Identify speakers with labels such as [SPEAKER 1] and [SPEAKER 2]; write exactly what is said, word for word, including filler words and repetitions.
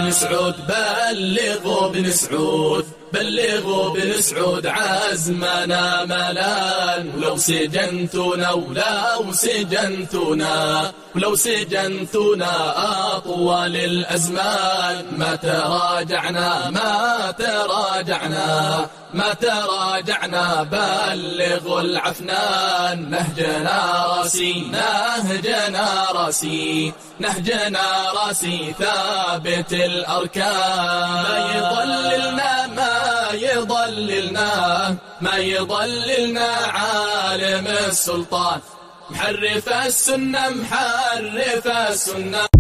[SPEAKER 1] بن سعود بلغوا بن سعود بلغوا بن سعود عزمنا ملان، ولو سجنتنا ولو سجنتنا ولو سجنتنا أطوال الأزمان ما تراجعنا ما تراجعنا ما تراجعنا. بلغوا العفنان نهجنا راسي نهجنا راسي نهجنا راسي ثابت الأركان. ما يضللنا ما يضللنا ما يضللنا عالم السلطان محرف السنة محرف السنة.